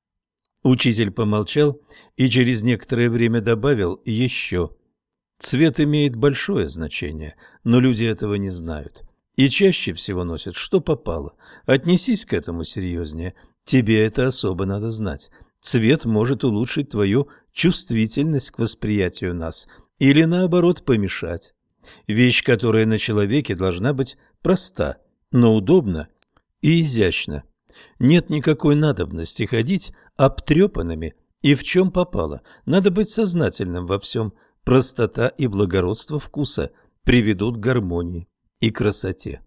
Учитель помолчал и через некоторое время добавил еще: «Цвет имеет большое значение, но люди этого не знают и чаще всего носят, что попало. Отнесись к этому серьезнее, тебе это особо надо знать. Цвет может улучшить твою чувствительность к восприятию нас или, наоборот, помешать. Вещь, которая на человеке, должна быть проста, но удобна и изящна. Нет никакой надобности ходить обтрепанными и в чем попало. Надо быть сознательным во всем. Простота и благородство вкуса приведут к гармонии и красоте».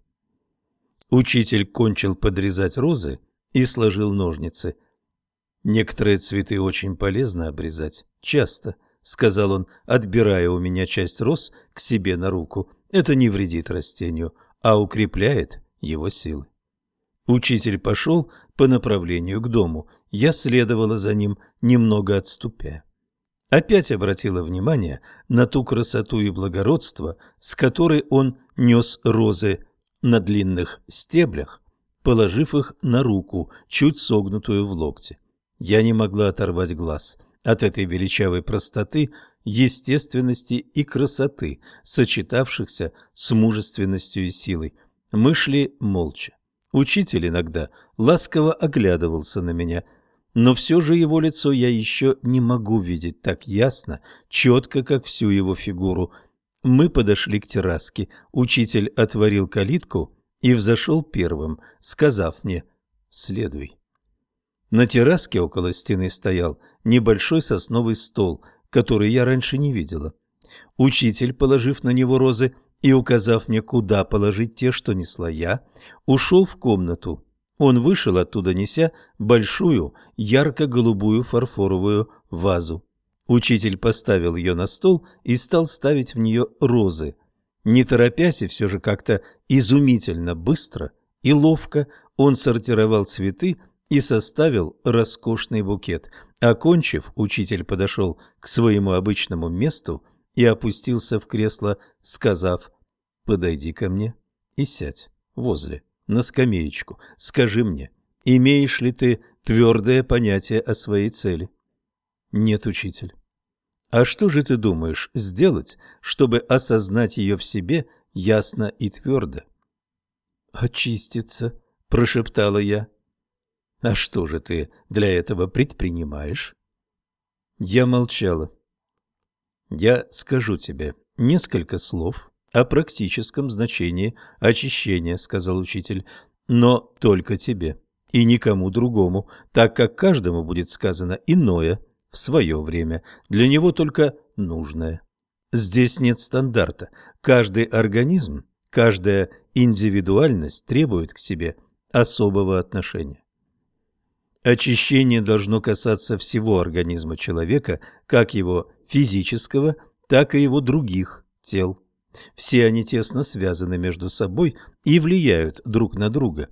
Учитель кончил подрезать розы и сложил ножницы. «Некоторые цветы очень полезно обрезать, часто», — сказал он, отбирая у меня часть роз к себе на руку. «Это не вредит растению, а укрепляет его силы». Учитель пошел по направлению к дому. Я следовала за ним, немного отступя. Опять обратила внимание на ту красоту и благородство, с которой он нес розы на длинных стеблях, положив их на руку, чуть согнутую в локте. Я не могла оторвать глаз от этой величавой простоты, естественности и красоты, сочетавшихся с мужественностью и силой. Мы шли молча. Учитель иногда ласково оглядывался на меня, но все же его лицо я еще не могу видеть так ясно, четко, как всю его фигуру. Мы подошли к терраске. Учитель отворил калитку и взошел первым, сказав мне: «Следуй». На терраске около стены стоял небольшой сосновый стол, который я раньше не видела. Учитель, положив на него розы и указав мне, куда положить те, что несла я, ушел в комнату. Он вышел оттуда, неся большую ярко-голубую фарфоровую вазу. Учитель поставил ее на стол и стал ставить в нее розы. Не торопясь и все же как-то изумительно быстро и ловко он сортировал цветы и составил роскошный букет. Окончив, учитель подошел к своему обычному месту и опустился в кресло, сказав: «Подойди ко мне и сядь возле, на скамеечку. Скажи мне, имеешь ли ты твердое понятие о своей цели?» «Нет, учитель». «А что же ты думаешь сделать, чтобы осознать ее в себе ясно и твердо?» «Очиститься», — прошептала я. «А что же ты для этого предпринимаешь?» Я молчала. «Я скажу тебе несколько слов о практическом значении очищения», — сказал учитель, — «но только тебе и никому другому, так как каждому будет сказано иное в свое время, для него только нужное. Здесь нет стандарта. Каждый организм, каждая индивидуальность требует к себе особого отношения. Очищение должно касаться всего организма человека, как его физического, так и его других тел. Все они тесно связаны между собой и влияют друг на друга.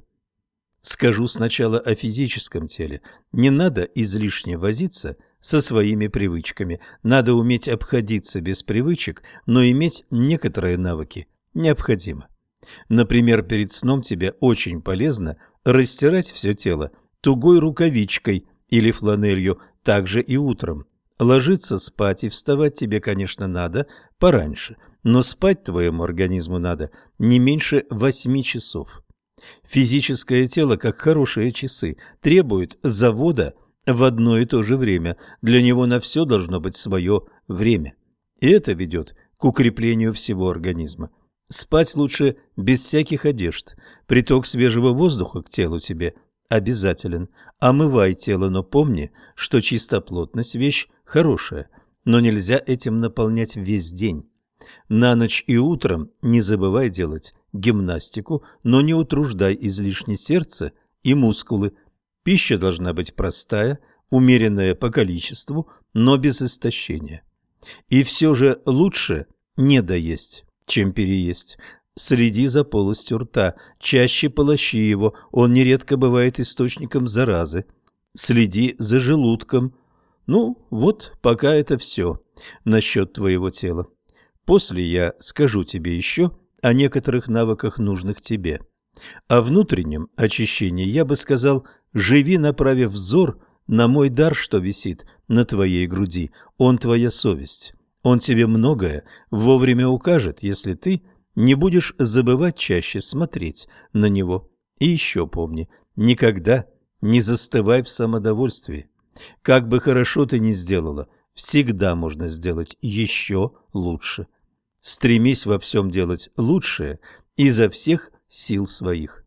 Скажу сначала о физическом теле. Не надо излишне возиться со своими привычками. Надо уметь обходиться без привычек, но иметь некоторые навыки необходимо. Например, перед сном тебе очень полезно растирать все тело тугой рукавичкой или фланелью, также и утром. Ложиться спать и вставать тебе, конечно, надо пораньше, но спать твоему организму надо не меньше 8 часов. Физическое тело, как хорошие часы, требует завода в одно и то же время. Для него на все должно быть свое время. И это ведет к укреплению всего организма. Спать лучше без всяких одежд. Приток свежего воздуха к телу тебе обязателен. Омывай тело, но помни, что чистоплотность – вещь хорошая, но нельзя этим наполнять весь день. На ночь и утром не забывай делать гимнастику, но не утруждай излишне сердце и мускулы. Пища должна быть простая, умеренная по количеству, но без истощения. И все же лучше не доесть, чем переесть. Следи за полостью рта, чаще полощи его, он нередко бывает источником заразы. Следи за желудком. Ну, вот пока это все насчет твоего тела. После я скажу тебе еще о некоторых навыках, нужных тебе. О внутреннем очищении я бы сказал: живи, направив взор на мой дар, что висит на твоей груди. Он твоя совесть. Он тебе многое вовремя укажет, если ты не будешь забывать чаще смотреть на него. И еще помни, никогда не застывай в самодовольствии. Как бы хорошо ты ни сделала, всегда можно сделать еще лучше. Стремись во всем делать лучшее изо всех сил своих.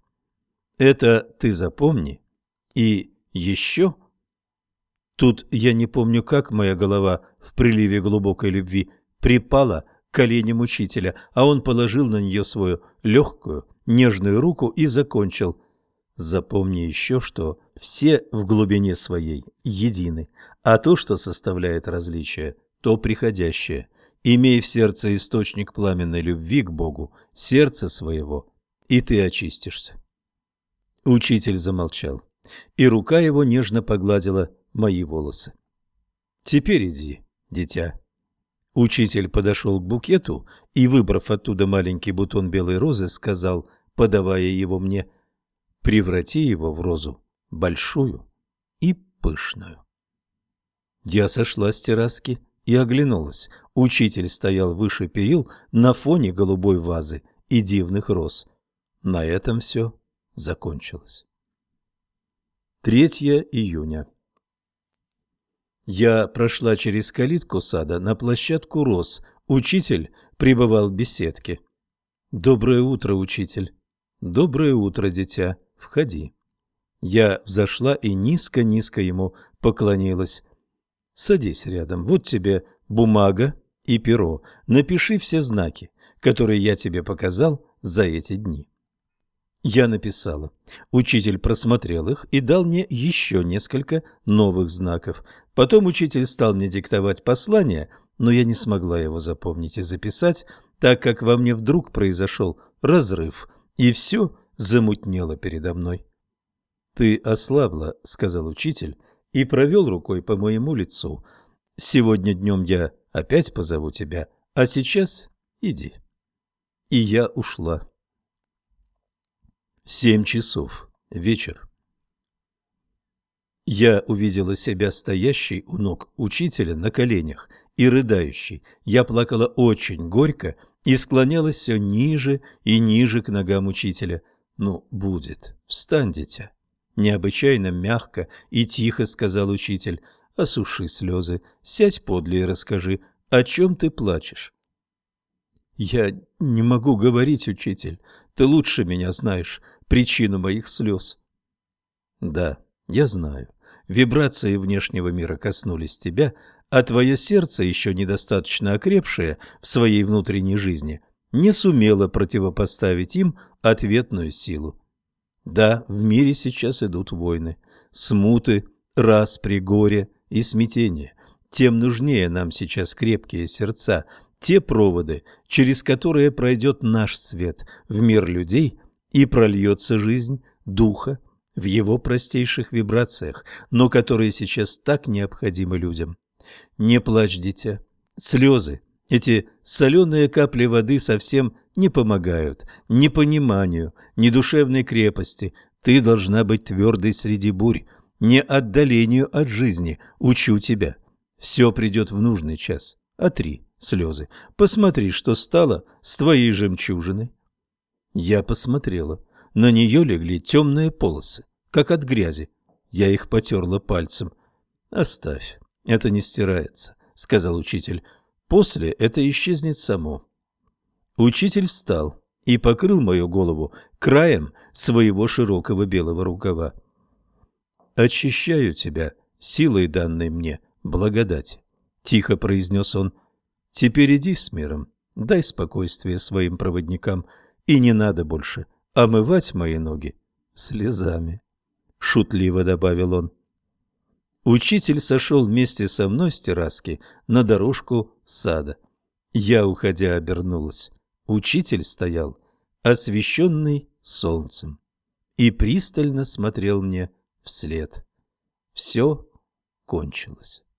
Это ты запомни. И еще... Тут я не помню, как моя голова в приливе глубокой любви припала к коленям учителя, а он положил на нее свою легкую, нежную руку и закончил: запомни еще, что все в глубине своей едины, а то, что составляет различия, то приходящее. Имей в сердце источник пламенной любви к Богу, сердце своего, и ты очистишься. Учитель замолчал, и рука его нежно погладила мои волосы. Теперь иди, дитя. Учитель подошел к букету и, выбрав оттуда маленький бутон белой розы, сказал, подавая его мне: преврати его в розу большую и пышную. Я сошла с терраски и оглянулась. Учитель стоял выше перил на фоне голубой вазы и дивных роз. На этом все закончилось. 3 июня. Я прошла через калитку сада на площадку роз. Учитель пребывал в беседке. «Доброе утро, учитель!» «Доброе утро, дитя! Входи!» Я взошла и низко-низко ему поклонилась. «Садись рядом. Вот тебе бумага и перо. Напиши все знаки, которые я тебе показал за эти дни». Я написала. Учитель просмотрел их и дал мне еще несколько новых знаков. Потом учитель стал мне диктовать послание, но я не смогла его запомнить и записать, так как во мне вдруг произошел разрыв, и все замутнело передо мной. «Ты ослабла», — сказал учитель и провел рукой по моему лицу. «Сегодня днем я опять позову тебя, а сейчас иди». И я ушла. 7 часов. Вечер. Я увидела себя стоящей у ног учителя на коленях и рыдающей. Я плакала очень горько и склонялась все ниже и ниже к ногам учителя. «Ну, будет. Встань, дитя». Необычайно мягко и тихо сказал учитель: «Осуши слезы, сядь подле и расскажи, о чем ты плачешь». «Я не могу говорить, учитель. Ты лучше меня знаешь причину моих слез». «Да, я знаю. Вибрации внешнего мира коснулись тебя, а твое сердце, еще недостаточно окрепшее в своей внутренней жизни, не сумело противопоставить им ответную силу. Да, в мире сейчас идут войны, смуты, распри, горе и смятение. тем нужнее нам сейчас крепкие сердца, те проводы, через которые пройдет наш свет в мир людей и прольется жизнь духа в его простейших вибрациях, но которые сейчас так необходимы людям. Не плачь, дитя. Слезы, эти соленые капли воды совсем не помогают ни пониманию, ни душевной крепости. Ты должна быть твердой среди бурь, не отдалению от жизни. Учу тебя. Все придет в нужный час. Отри слезы. Посмотри, что стало с твоей жемчужиной. Я посмотрела. На нее легли темные полосы, как от грязи. Я их потерла пальцем. «Оставь, это не стирается», — сказал учитель. «После это исчезнет само». Учитель встал и покрыл мою голову краем своего широкого белого рукава. «Очищаю тебя силой, данной мне благодати», — тихо произнес он. «Теперь иди с миром, дай спокойствие своим проводникам, и не надо больше омывать мои ноги слезами», — шутливо добавил он. Учитель сошел вместе со мной с терраски на дорожку сада. Я, уходя, обернулась. Учитель стоял, освещенный солнцем, и пристально смотрел мне вслед. Все кончилось.